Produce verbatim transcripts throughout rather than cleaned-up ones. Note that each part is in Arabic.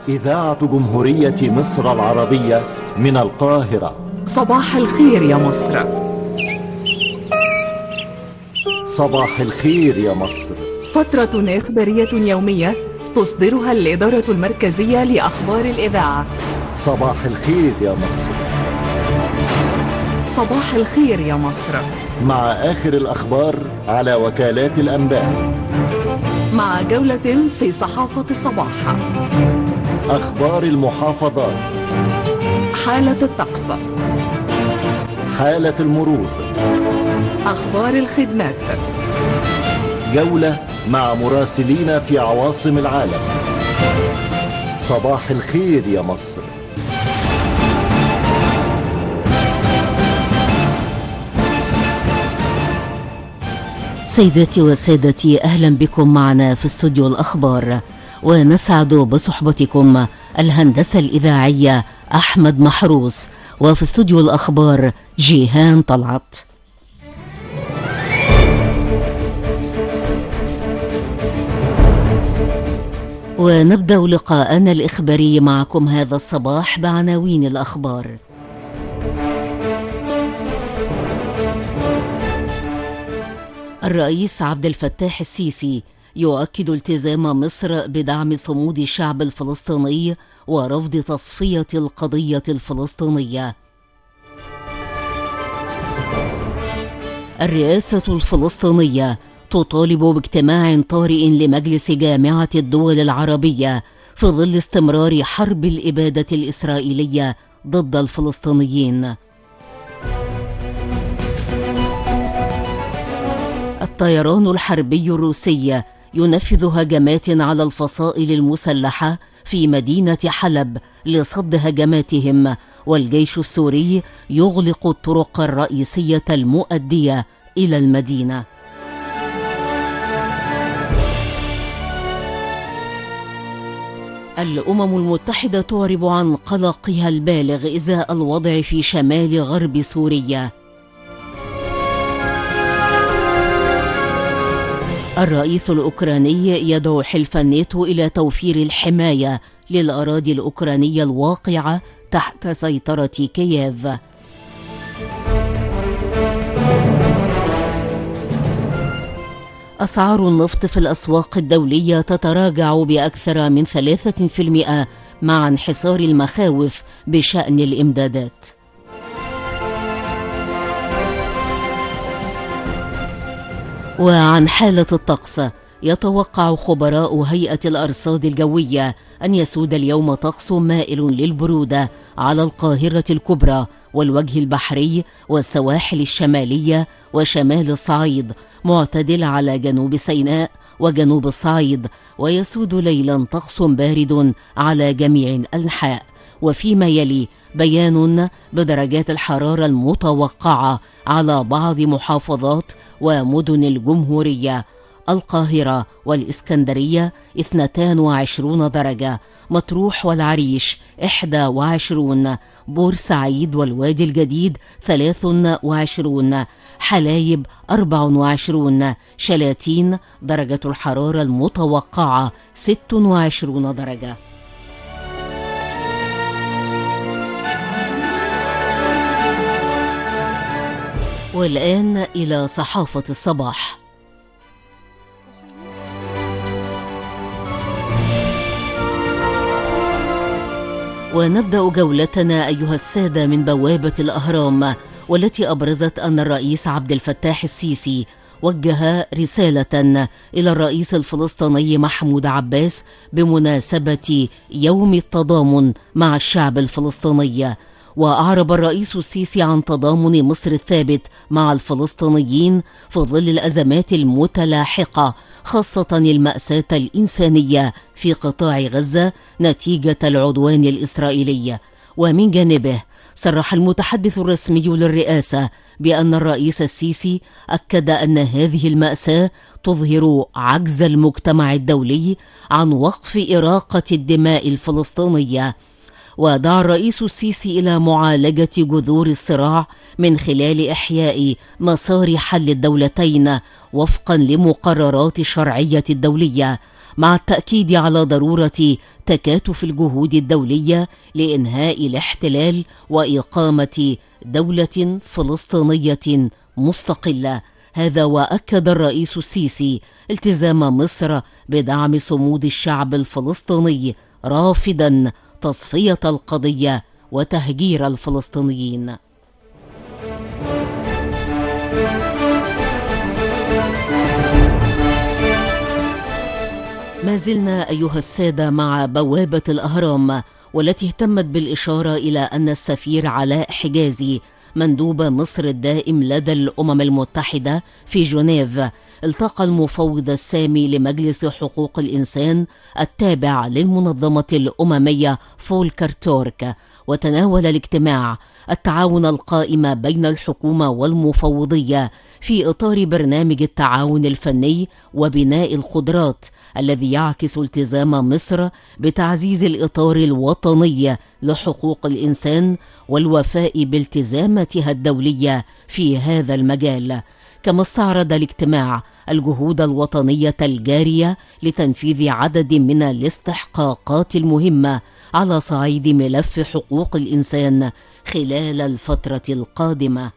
إذاعة جمهورية مصر العربية من القاهرة. صباح الخير يا مصر. صباح الخير يا مصر. فترة إخبارية يومية تصدرها الإدارة المركزية لأخبار الإذاعة. صباح الخير يا مصر. صباح الخير يا مصر. مع آخر الأخبار على وكالات الأنباء. مع جولة في صحافة الصباح. أخبار المحافظات. حالة الطقس. حالة المرور. أخبار الخدمات. جولة مع مراسلين في عواصم العالم. صباح الخير يا مصر. سيداتي وسادتي، أهلا بكم معنا في استوديو الأخبار، ونسعد بصحبتكم الهندسة الإذاعية أحمد محروس، وفي استوديو الأخبار جيهان طلعت. ونبدأ لقاءنا الإخباري معكم هذا الصباح بعناوين الأخبار. الرئيس عبد الفتاح السيسي يؤكد التزام مصر بدعم صمود الشعب الفلسطيني ورفض تصفية القضية الفلسطينية. الرئاسة الفلسطينية تطالب باجتماع طارئ لمجلس جامعة الدول العربية في ظل استمرار حرب الإبادة الإسرائيلية ضد الفلسطينيين. الطيران الحربي الروسي ينفذ هجمات على الفصائل المسلحة في مدينة حلب لصد هجماتهم، والجيش السوري يغلق الطرق الرئيسية المؤدية إلى المدينة. الأمم المتحدة تعرب عن قلقها البالغ إزاء الوضع في شمال غرب سوريا. الرئيس الأوكراني يدعو حلف الناتو إلى توفير الحماية للأراضي الأوكرانية الواقعة تحت سيطرة كييف. أسعار النفط في الأسواق الدولية تتراجع بأكثر من ثلاثة في المئة مع انحسار المخاوف بشأن الإمدادات. وعن حالة الطقس، يتوقع خبراء هيئة الأرصاد الجوية أن يسود اليوم طقس مائل للبرودة على القاهرة الكبرى والوجه البحري والسواحل الشمالية وشمال الصعيد، معتدل على جنوب سيناء وجنوب الصعيد، ويسود ليلا طقس بارد على جميع الأنحاء. وفيما يلي بيان بدرجات الحرارة المتوقعة على بعض محافظات ومدن الجمهورية: القاهرة والإسكندرية اثنتان وعشرون درجة، مطروح والعريش إحدى وعشرون، بورسعيد والوادي الجديد ثلاث وعشرون، حلايب أربع وعشرون، شلاتين درجة الحرارة المتوقعة ست وعشرون درجة. والآن إلى صحافة الصباح. ونبدأ جولتنا أيها السادة من بوابة الأهرام، والتي أبرزت أن الرئيس عبد الفتاح السيسي وجه رسالة إلى الرئيس الفلسطيني محمود عباس بمناسبة يوم التضامن مع الشعب الفلسطيني. وأعرب الرئيس السيسي عن تضامن مصر الثابت مع الفلسطينيين في ظل الأزمات المتلاحقة، خاصة المأساة الإنسانية في قطاع غزة نتيجة العدوان الإسرائيلي. ومن جانبه صرح المتحدث الرسمي للرئاسة بأن الرئيس السيسي أكد أن هذه المأساة تظهر عجز المجتمع الدولي عن وقف إراقة الدماء الفلسطينية. ودعا الرئيس السيسي إلى معالجة جذور الصراع من خلال إحياء مسار حل الدولتين وفقا لمقررات الشرعية الدولية، مع التأكيد على ضرورة تكاتف الجهود الدولية لإنهاء الاحتلال وإقامة دولة فلسطينية مستقلة. هذا وأكد الرئيس السيسي التزام مصر بدعم صمود الشعب الفلسطيني، رافضا تصفية القضية وتهجير الفلسطينيين. ما زلنا أيها السادة مع بوابة الأهرام، والتي اهتمت بالإشارة إلى أن السفير علاء حجازي مندوب مصر الدائم لدى الأمم المتحدة في جنيف التقى المفوض السامي لمجلس حقوق الإنسان التابع للمنظمة الأممية فولكر تورك، وتناول الاجتماع التعاون القائم بين الحكومة والمفوضية في إطار برنامج التعاون الفني وبناء القدرات الذي يعكس التزام مصر بتعزيز الإطار الوطني لحقوق الإنسان والوفاء بالتزاماتها الدولية في هذا المجال. كما استعرض الاجتماع الجهود الوطنية الجارية لتنفيذ عدد من الاستحقاقات المهمة على صعيد ملف حقوق الإنسان خلال الفترة القادمة.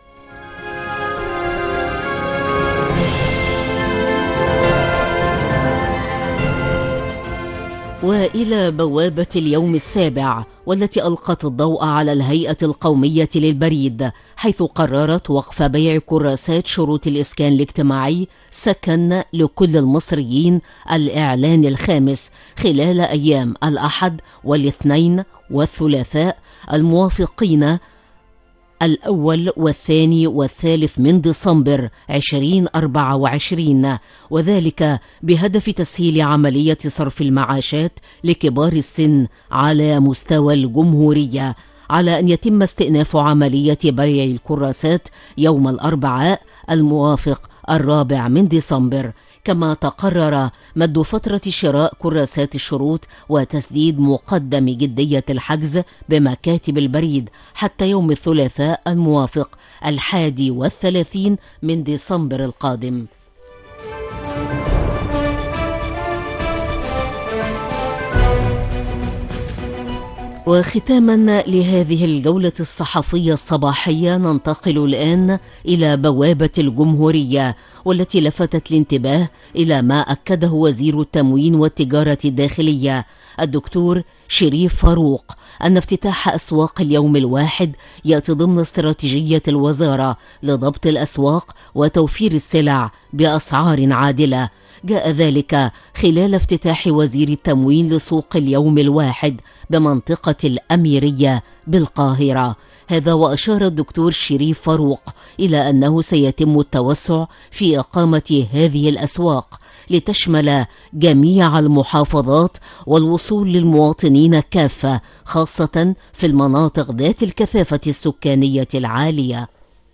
وإلى بوابة اليوم السابع، والتي ألقت الضوء على الهيئة القومية للبريد، حيث قررت وقف بيع كراسات شروط الإسكان الاجتماعي سكن لكل المصريين الإعلان الخامس خلال أيام الأحد والاثنين والثلاثاء الموافقين الأول والثاني والثالث من ديسمبر ألفين وأربعة وعشرين، وذلك بهدف تسهيل عملية صرف المعاشات لكبار السن على مستوى الجمهورية، على أن يتم استئناف عملية بيع الكراسات يوم الأربعاء الموافق الرابع من ديسمبر. كما تقرر مد فترة شراء كراسات الشروط وتسديد مقدم جدية الحجز بمكاتب البريد حتى يوم الثلاثاء الموافق الحادي والثلاثين من ديسمبر القادم. وختاما لهذه الجولة الصحفية الصباحية، ننتقل الآن إلى بوابة الجمهورية، والتي لفتت الانتباه إلى ما أكده وزير التموين والتجارة الداخلية الدكتور شريف فاروق أن افتتاح أسواق اليوم الواحد يأتي ضمن استراتيجية الوزارة لضبط الأسواق وتوفير السلع بأسعار عادلة. جاء ذلك خلال افتتاح وزير التموين لسوق اليوم الواحد بمنطقة الأميرية بالقاهرة. هذا وأشار الدكتور شريف فاروق إلى أنه سيتم التوسع في إقامة هذه الأسواق لتشمل جميع المحافظات والوصول للمواطنين كافة، خاصة في المناطق ذات الكثافة السكانية العالية.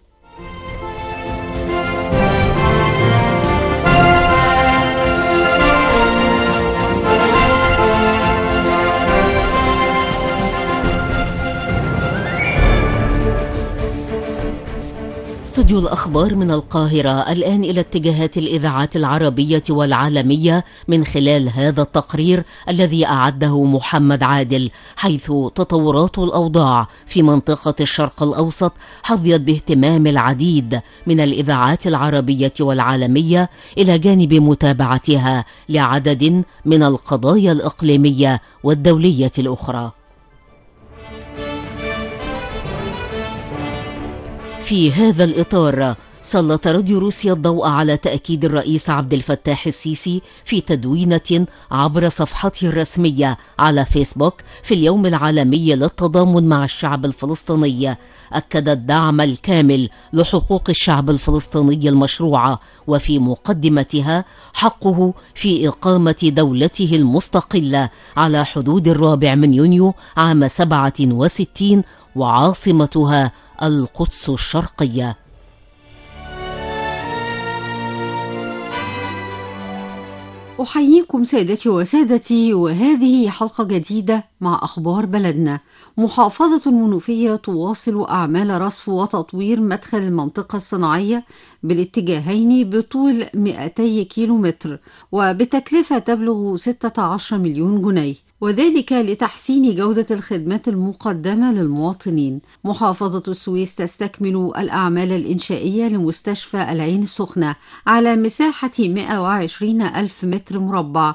استوديو الأخبار من القاهرة. الآن إلى اتجاهات الإذاعات العربية والعالمية من خلال هذا التقرير الذي أعده محمد عادل، حيث تطورات الأوضاع في منطقة الشرق الأوسط حظيت باهتمام العديد من الإذاعات العربية والعالمية، إلى جانب متابعتها لعدد من القضايا الإقليمية والدولية الأخرى. في هذا الإطار سلط راديو روسيا الضوء على تأكيد الرئيس عبد الفتاح السيسي في تدوينة عبر صفحته الرسمية على فيسبوك في اليوم العالمي للتضامن مع الشعب الفلسطيني، أكد الدعم الكامل لحقوق الشعب الفلسطيني المشروعة، وفي مقدمتها حقه في إقامة دولته المستقلة على حدود الرابع من يونيو عام سبعة وستين وعاصمتها القدس الشرقية. أحييكم سادتي وسادتي، وهذه حلقة جديدة مع أخبار بلدنا. محافظة المنوفية تواصل أعمال رصف وتطوير مدخل المنطقة الصناعية بالاتجاهين بطول مئتي كيلومتر وبتكلفة تبلغ ستة عشر مليون جنيه، وذلك لتحسين جودة الخدمات المقدمة للمواطنين. محافظة السويس تستكمل الأعمال الإنشائية لمستشفى العين السخنة على مساحة مئة وعشرين ألف متر مربع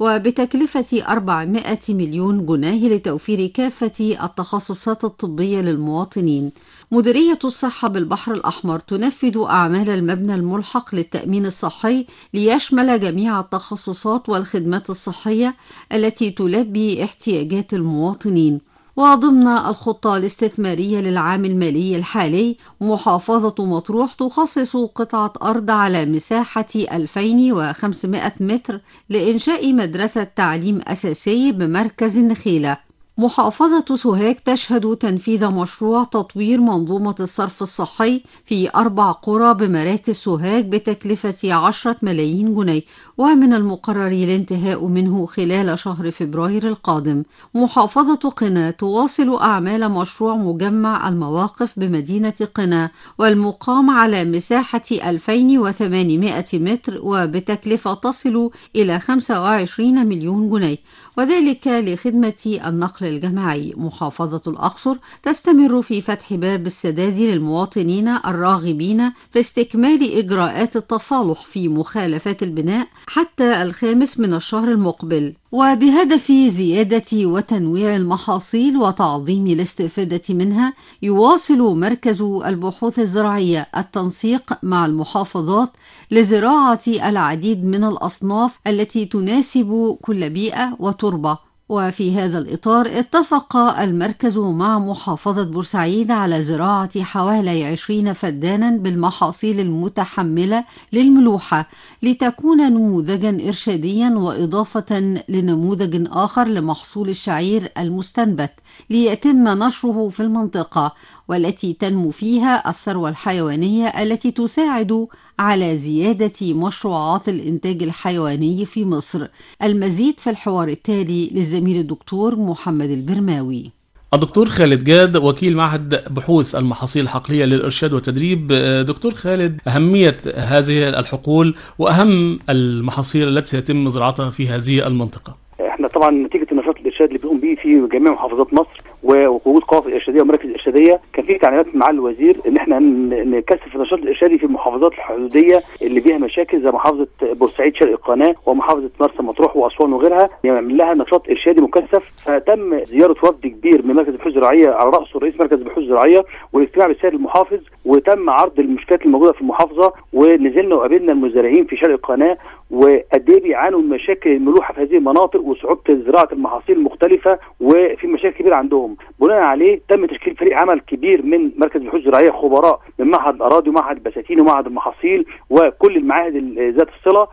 وبتكلفة أربعمائة مليون جنيه لتوفير كافة التخصصات الطبية للمواطنين. مديرية الصحة بالبحر الأحمر تنفذ أعمال المبنى الملحق للتأمين الصحي ليشمل جميع التخصصات والخدمات الصحية التي تلبي احتياجات المواطنين. وضمن الخطة الاستثمارية للعام المالي الحالي، محافظة مطروح تخصص قطعة أرض على مساحة ألفين وخمسمائة متر لإنشاء مدرسة تعليم أساسي بمركز النخيلة. محافظة سوهاج تشهد تنفيذ مشروع تطوير منظومة الصرف الصحي في أربع قرى بمراكز سوهاج بتكلفة عشرة ملايين جنيه، ومن المقرر الانتهاء منه خلال شهر فبراير القادم. محافظة قنا تواصل أعمال مشروع مجمع المواقف بمدينة قنا والمقام على مساحة ألفين وثمانمائة متر وبتكلفة تصل إلى خمسة وعشرين مليون جنيه، وذلك لخدمة النقل الجماعي. محافظة الأقصر تستمر في فتح باب السداد للمواطنين الراغبين في استكمال إجراءات التصالح في مخالفات البناء حتى الخامس من الشهر المقبل، وبهدف زيادة وتنويع المحاصيل وتعظيم الاستفادة منها يواصل مركز البحوث الزراعية التنسيق مع المحافظات لزراعة العديد من الأصناف التي تناسب كل بيئة وتربة. وفي هذا الإطار اتفق المركز مع محافظة بورسعيد على زراعة حوالي عشرين فدانا بالمحاصيل المتحملة للملوحة لتكون نموذجا إرشاديا وإضافة لنموذج آخر لمحصول الشعير المستنبت ليتم نشره في المنطقة، والتي تنمو فيها الثروة الحيوانية التي تساعد على زيادة مشروعات الإنتاج الحيواني في مصر. المزيد في الحوار التالي للزميل الدكتور محمد البرماوي. الدكتور خالد جاد وكيل معهد بحوث المحاصيل الحقلية للإرشاد والتدريب. دكتور خالد، أهمية هذه الحقول وأهم المحاصيل التي سيتم زراعتها في هذه المنطقة. احنا طبعا نتيجه النشاط الارشاد اللي بنقوم به في جميع محافظات مصر ووجود قوافل ارشاديه ومراكز ارشاديه، كان في تعليمات مع الوزير ان احنا نكثف النشاط الارشادي في المحافظات الحدوديه اللي فيها مشاكل زي محافظه بورسعيد شرق القناه ومحافظه مرسى مطروح واسوان وغيرها، يعمل لها نشاط ارشادي مكثف. فتم زياره وفد كبير من مركز البحوث الزراعيه على راسه رئيس مركز البحوث الزراعيه والاجتماع بالسيد المحافظ، وتم عرض المشكلات الموجوده في المحافظه، ونزلنا وقابلنا المزارعين في شرق القناه وقد ايه بيعانوا من مشاكل الملوحه في هذه المناطق وصعوبه زراعه المحاصيل المختلفه، وفي مشاكل كبيره عندهم. بناء عليه تم تشكيل فريق عمل كبير من مركز البحوث الزراعيه، خبراء من معهد الاراضي ومعهد البساتين ومعهد المحاصيل وكل المعاهد ذات الصله،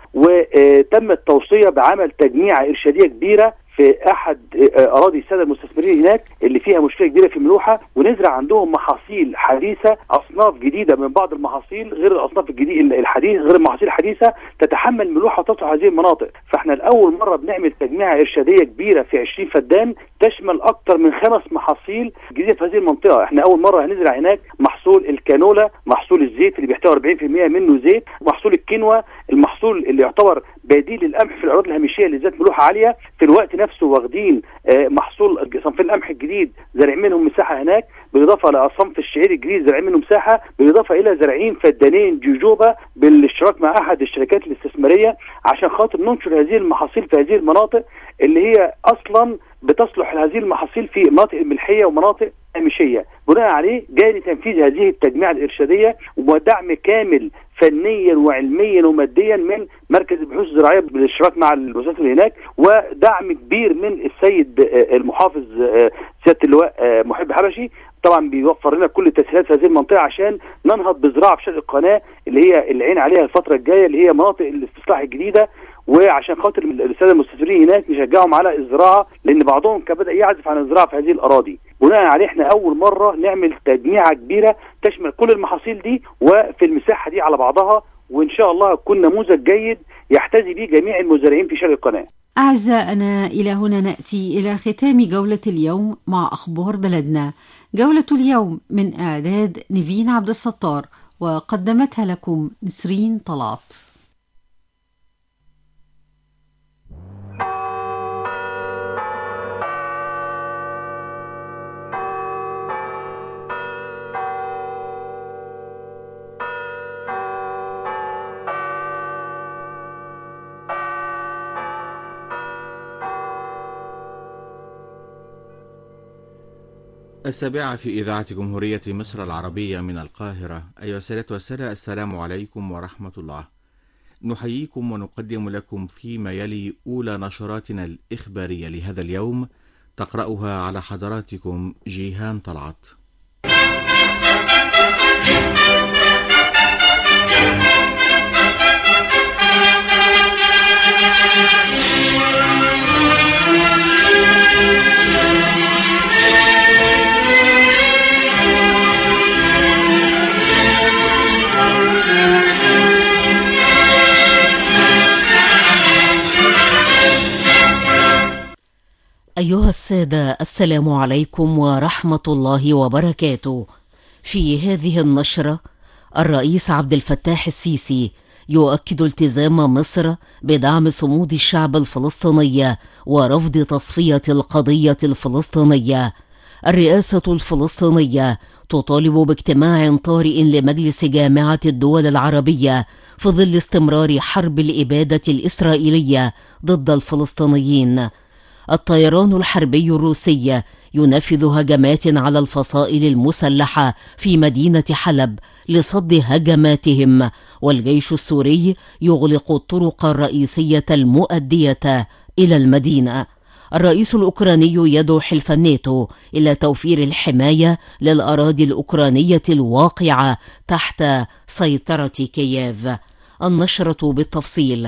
وتم التوصيه بعمل تجميعه ارشاديه كبيره في احد اراضي الساده المستثمرين هناك اللي فيها مشكله كبيره في الملوحه، ونزرع عندهم محاصيل حديثه، اصناف جديده من بعض المحاصيل غير الاصناف الجديده الحديث غير المحاصيل الحديثه تتحمل ملوحه وتصلح هذه المناطق. فاحنا لاول مره بنعمل تجميعه ارشاديه كبيره في عشرين فدان تشمل اكثر من خمس محاصيل جديده في هذه المنطقه. احنا اول مره هنزرع هناك محصول الكانولا، محصول الزيت اللي بيحتوي أربعين بالمئة منه زيت، محصول الكينوا، المحصول اللي يعتبر بديل للقمح في الاراضي الهامشيه اللي ذات ملوحه عاليه. في الوقت نفسه واخدين محصول صنف القمح الجديد زارعين منهم مساحه هناك، بالاضافه لصنف الشعير الجديد زارعين منه مساحه، بالاضافه الى زارعين فدانين جوجوبا بالاشتراك مع احد الشركات الاستثماريه عشان خاطر ننشر هذه المحاصيل في هذه المناطق اللي هي اصلا بتصلح هذه المحاصيل في مناطق الملحيه ومناطق هامشيه. بناء عليه جاري تنفيذ هذه التجميعه الارشاديه ودعم كامل فنيا وعلميا وماديا من مركز البحوث الزراعيه بالاشتراك مع الوزارات اللي هناك، ودعم كبير من السيد المحافظ سياده اللواء محب حبشي. طبعا بيوفر لنا كل التسهيلات في هذه المنطقه عشان ننهض بزراعه في شرق القناه اللي هي العين عليها الفتره الجايه، اللي هي مناطق الاستصلاح الجديده، وعشان خاطر الساده المستثمرين هناك نشجعهم على الزراعه، لان بعضهم كان بدا يعزف عن الزراعه في هذه الاراضي. بناء عليه احنا اول مره نعمل تجميعه كبيره تشمل كل المحاصيل دي وفي المساحه دي على بعضها، وان شاء الله هتكون نموذج جيد يحتذي به جميع المزارعين في شرق القناه. أعزائنا، إلى هنا نأتي إلى ختام جولة اليوم مع أخبار بلدنا. جولة اليوم من إعداد نيفين عبد الستار، وقدمتها لكم نسرين طلعت. السابعة في إذاعة جمهورية مصر العربية من القاهرة. أيها السادة والسادة، السلام عليكم ورحمة الله. نحييكم ونقدم لكم فيما يلي أولى نشراتنا الإخبارية لهذا اليوم، تقرأها على حضراتكم جيهان طلعت. أيها السادة، السلام عليكم ورحمة الله وبركاته. في هذه النشرة، الرئيس عبد الفتاح السيسي يؤكد التزام مصر بدعم صمود الشعب الفلسطيني ورفض تصفية القضية الفلسطينية. الرئاسة الفلسطينية تطالب باجتماع طارئ لمجلس جامعة الدول العربية في ظل استمرار حرب الإبادة الإسرائيلية ضد الفلسطينيين. الطيران الحربي الروسي ينفذ هجمات على الفصائل المسلحة في مدينة حلب لصد هجماتهم، والجيش السوري يغلق الطرق الرئيسية المؤدية إلى المدينة. الرئيس الأوكراني يدعو حلف الناتو إلى توفير الحماية للأراضي الأوكرانية الواقعة تحت سيطرة كييف. النشرة بالتفصيل.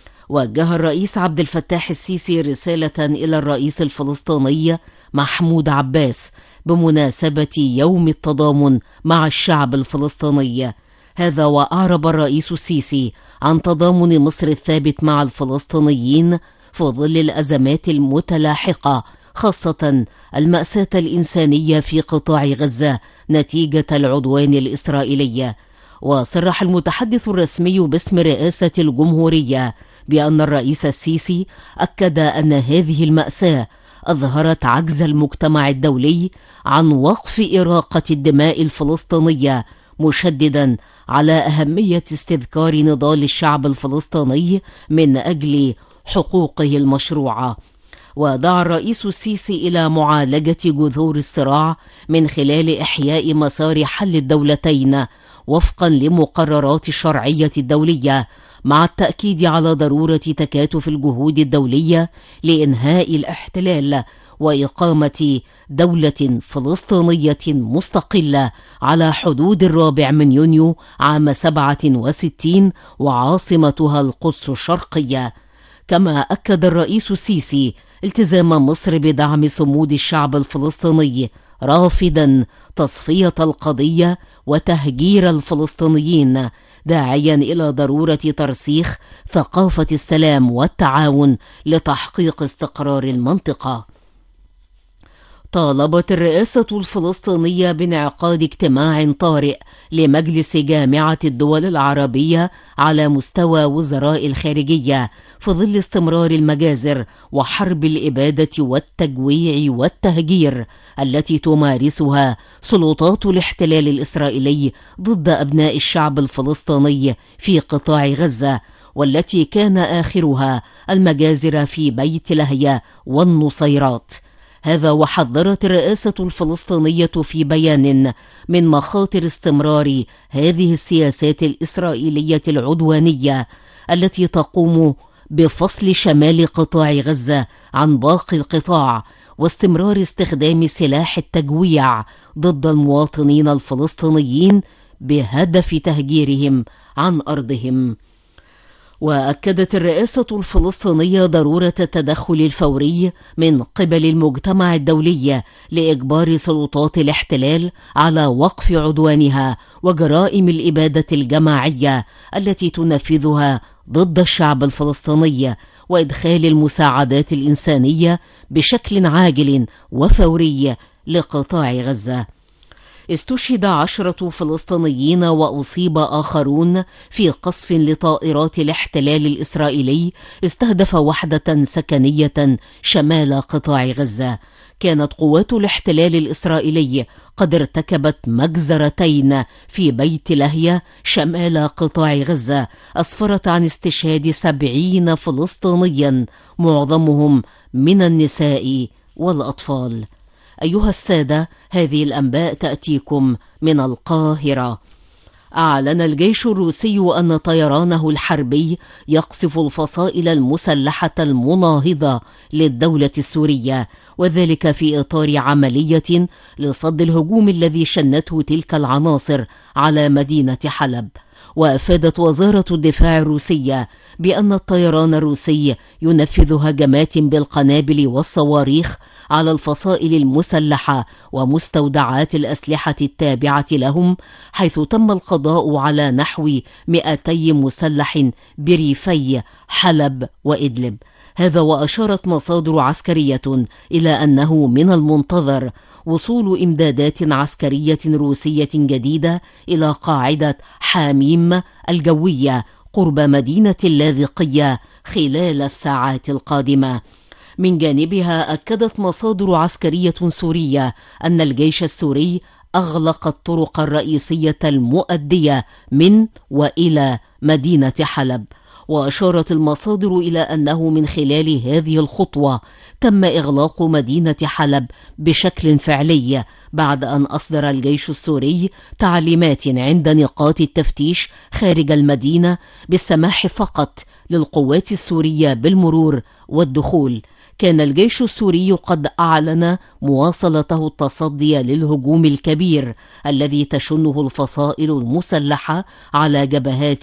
وجه الرئيس عبد الفتاح السيسي رسالة إلى الرئيس الفلسطيني محمود عباس بمناسبة يوم التضامن مع الشعب الفلسطيني. هذا وأعرب الرئيس السيسي عن تضامن مصر الثابت مع الفلسطينيين في ظل الأزمات المتلاحقة، خاصة المأساة الإنسانية في قطاع غزة نتيجة العدوان الإسرائيلي. وصرح المتحدث الرسمي باسم رئاسة الجمهورية بأن الرئيس السيسي أكد أن هذه المأساة أظهرت عجز المجتمع الدولي عن وقف إراقة الدماء الفلسطينية، مشددا على أهمية استذكار نضال الشعب الفلسطيني من أجل حقوقه المشروعة. ودعا الرئيس السيسي إلى معالجة جذور الصراع من خلال إحياء مسار حل الدولتين وفقا لمقررات الشرعية الدولية، مع التأكيد على ضرورة تكاتف الجهود الدولية لإنهاء الاحتلال وإقامة دولة فلسطينية مستقلة على حدود الرابع من يونيو عام سبعة وستين وعاصمتها القدس الشرقية. كما أكد الرئيس السيسي التزام مصر بدعم صمود الشعب الفلسطيني، رافضا تصفية القضية وتهجير الفلسطينيين، داعيا إلى ضرورة ترسيخ ثقافة السلام والتعاون لتحقيق استقرار المنطقة. طالبت الرئاسة الفلسطينية بانعقاد اجتماع طارئ لمجلس جامعة الدول العربية على مستوى وزراء الخارجية في ظل استمرار المجازر وحرب الإبادة والتجويع والتهجير التي تمارسها سلطات الاحتلال الإسرائيلي ضد أبناء الشعب الفلسطيني في قطاع غزة، والتي كان آخرها المجازر في بيت لهيا والنصيرات. هذا وحذرت الرئاسة الفلسطينية في بيان من مخاطر استمرار هذه السياسات الإسرائيلية العدوانية التي تقوم بفصل شمال قطاع غزة عن باقي القطاع، واستمرار استخدام سلاح التجويع ضد المواطنين الفلسطينيين بهدف تهجيرهم عن أرضهم. وأكدت الرئاسة الفلسطينية ضرورة التدخل الفوري من قبل المجتمع الدولي لإجبار سلطات الاحتلال على وقف عدوانها وجرائم الإبادة الجماعية التي تنفذها ضد الشعب الفلسطيني وإدخال المساعدات الإنسانية بشكل عاجل وفوري لقطاع غزة. استشهد عشرة فلسطينيين وأصيب آخرون في قصف لطائرات الاحتلال الإسرائيلي استهدف وحدة سكنية شمال قطاع غزة. كانت قوات الاحتلال الإسرائيلي قد ارتكبت مجزرتين في بيت لهية شمال قطاع غزة أسفرت عن استشهاد سبعين فلسطينيا معظمهم من النساء والأطفال. أيها السادة، هذه الأنباء تأتيكم من القاهرة. أعلن الجيش الروسي أن طيرانه الحربي يقصف الفصائل المسلحة المناهضة للدولة السورية، وذلك في إطار عملية لصد الهجوم الذي شنته تلك العناصر على مدينة حلب. وأفادت وزارة الدفاع الروسية بأن الطيران الروسي ينفذ هجمات بالقنابل والصواريخ على الفصائل المسلحة ومستودعات الأسلحة التابعة لهم، حيث تم القضاء على نحو مئتي مسلح بريفي حلب وإدلب. هذا وأشارت مصادر عسكرية إلى أنه من المنتظر وصول إمدادات عسكرية روسية جديدة إلى قاعدة حاميم الجوية قرب مدينة اللاذقية خلال الساعات القادمة. من جانبها أكدت مصادر عسكرية سورية أن الجيش السوري أغلق الطرق الرئيسية المؤدية من وإلى مدينة حلب. وأشارت المصادر إلى أنه من خلال هذه الخطوة تم إغلاق مدينة حلب بشكل فعلي بعد أن أصدر الجيش السوري تعليمات عند نقاط التفتيش خارج المدينة بالسماح فقط للقوات السورية بالمرور والدخول. كان الجيش السوري قد أعلن مواصلته التصدي للهجوم الكبير الذي تشنه الفصائل المسلحة على جبهات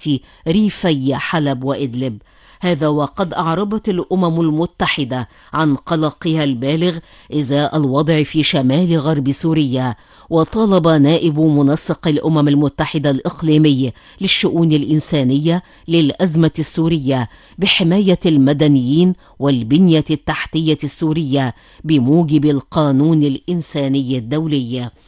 ريفي حلب وإدلب. هذا وقد أعربت الأمم المتحدة عن قلقها البالغ إزاء الوضع في شمال غرب سوريا. وطالب نائب منسق الأمم المتحدة الإقليمي للشؤون الإنسانية للأزمة السورية بحماية المدنيين والبنية التحتية السورية بموجب القانون الإنساني الدولي.